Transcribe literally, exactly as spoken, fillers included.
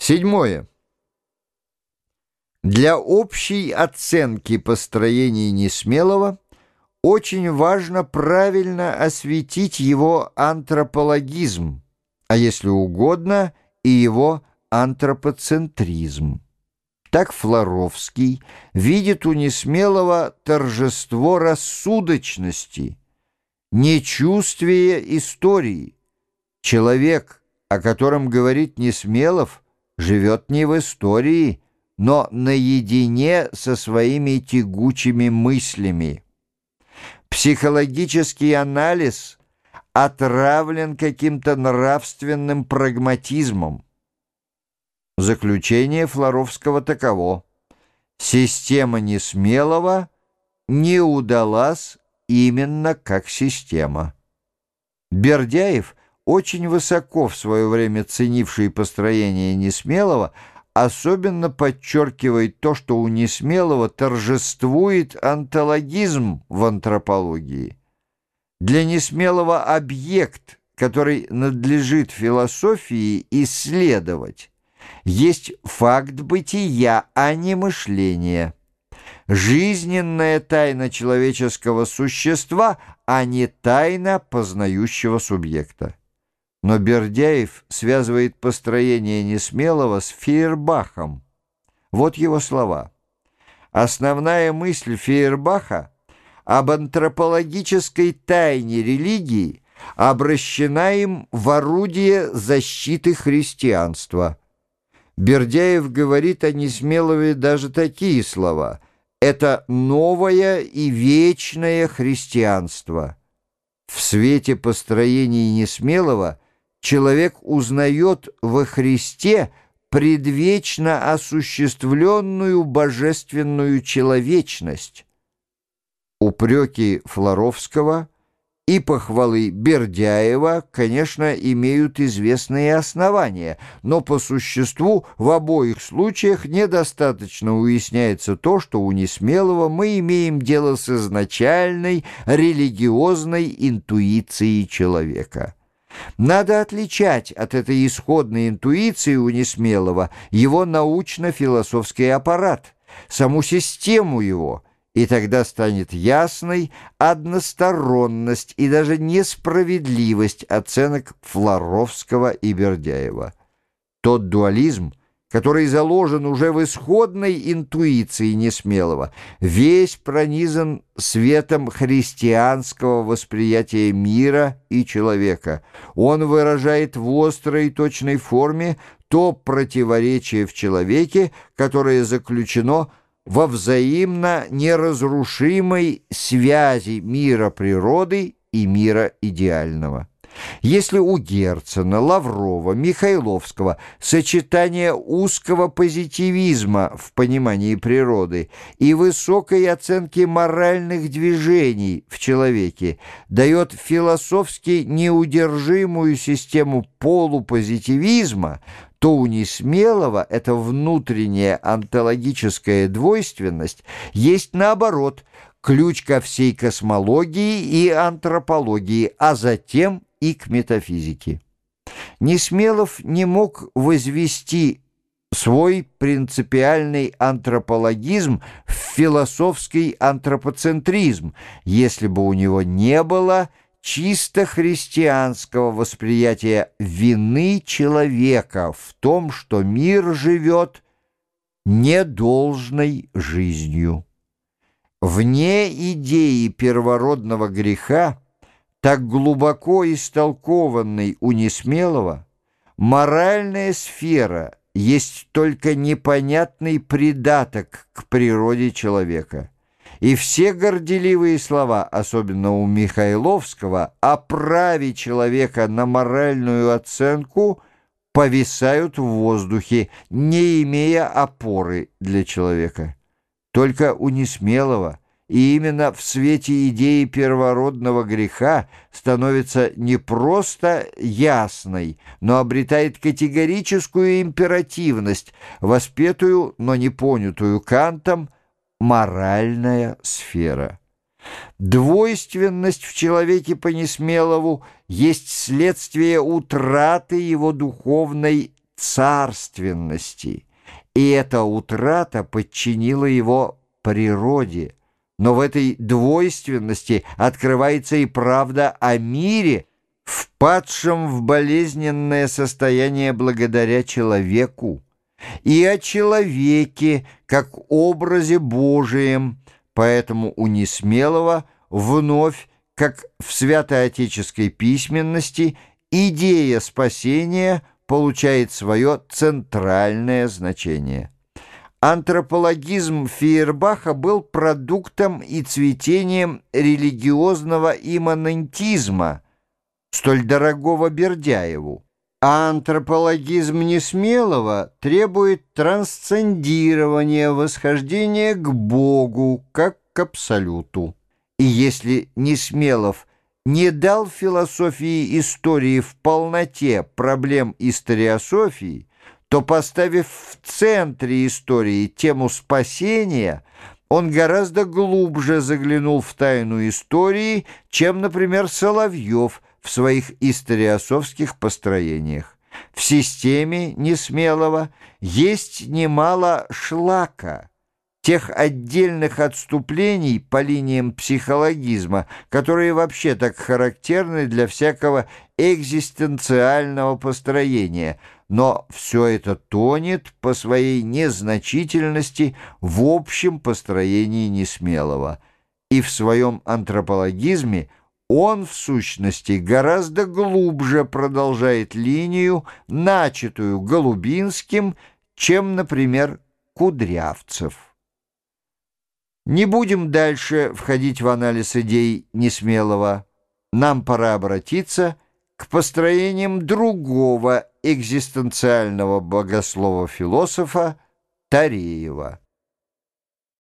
Седьмое. Для общей оценки построения Несмелого очень важно правильно осветить его антропологизм, а если угодно, и его антропоцентризм. Так Флоровский видит у Несмелого торжество рассудочности, нечувствие истории. Человек, о котором говорит Несмелов, живет не в истории, но наедине со своими тягучими мыслями. Психологический анализ отравлен каким-то нравственным прагматизмом. Заключение Флоровского таково: система Несмелого не удалась именно как система. Бердяев, очень высоко в свое время ценивший построение Несмелого, особенно подчеркивает то, что у Несмелого торжествует онтологизм в антропологии. Для Несмелого объект, который надлежит философии исследовать, есть факт бытия, а не мышления, жизненная тайна человеческого существа, а не тайна познающего субъекта. Но Бердяев связывает построение Несмелого с Фейербахом. Вот его слова. Основная мысль Фейербаха об антропологической тайне религии обращена им в орудие защиты христианства. Бердяев говорит о Несмелове даже такие слова: «Это новое и вечное христианство». В свете построений Несмелого человек узнает во Христе предвечно осуществленную божественную человечность. Упреки Флоровского и похвалы Бердяева, конечно, имеют известные основания, но по существу в обоих случаях недостаточно уясняется то, что у Несмелого мы имеем дело с изначальной религиозной интуицией человека. Надо отличать от этой исходной интуиции у Несмелого его научно-философский аппарат, саму систему его, и тогда станет ясной односторонность и даже несправедливость оценок Флоровского и Бердяева. Тот дуализм, который заложен уже в исходной интуиции Несмелого, весь пронизан светом христианского восприятия мира и человека. Он выражает в острой и точной форме то противоречие в человеке, которое заключено во взаимно неразрушимой связи мира природы и мира идеального. Если у Герцена, Лаврова, Михайловского сочетание узкого позитивизма в понимании природы и высокой оценки моральных движений в человеке дает философски неудержимую систему полупозитивизма, то у Несмелого эта внутренняя онтологическая двойственность есть, наоборот, ключ ко всей космологии и антропологии, а затем и к метафизике. Несмелов не мог возвести свой принципиальный антропологизм в философский антропоцентризм, если бы у него не было чисто христианского восприятия вины человека в том, что мир живет недолжной жизнью. Вне идеи первородного греха, так глубоко истолкованной у Несмелого, моральная сфера есть только непонятный придаток к природе человека. И все горделивые слова, особенно у Михайловского, о праве человека на моральную оценку повисают в воздухе, не имея опоры для человека. Только у Несмелого, и именно в свете идеи первородного греха, становится не просто ясной, но обретает категорическую императивность, воспетую, но не понятую Кантом, моральная сфера. Двойственность в человеке по Несмелову есть следствие утраты его духовной царственности, и эта утрата подчинила его природе. Но в этой двойственности открывается и правда о мире, впадшем в болезненное состояние благодаря человеку, и о человеке как образе Божием. Поэтому у Несмелого вновь, как в святоотеческой письменности, идея спасения получает свое центральное значение. Антропологизм Фейербаха был продуктом и цветением религиозного имманентизма, столь дорогого Бердяеву. А антропологизм Несмелого требует трансцендирования, восхождения к Богу, как к абсолюту. И если Несмелов не дал философии истории в полноте проблем историософии, то, поставив в центре истории тему спасения, он гораздо глубже заглянул в тайну истории, чем, например, Соловьев в своих историософских построениях. В системе Несмелого есть немало шлака, тех отдельных отступлений по линиям психологизма, которые вообще так характерны для всякого экзистенциального построения, но все это тонет по своей незначительности в общем построении Несмелого. И в своем антропологизме он, в сущности, гораздо глубже продолжает линию, начатую Голубинским, чем, например, Кудрявцев. Не будем дальше входить в анализ идей Несмелого. Нам пора обратиться к построениям другого экзистенциального богослова-философа Тареева.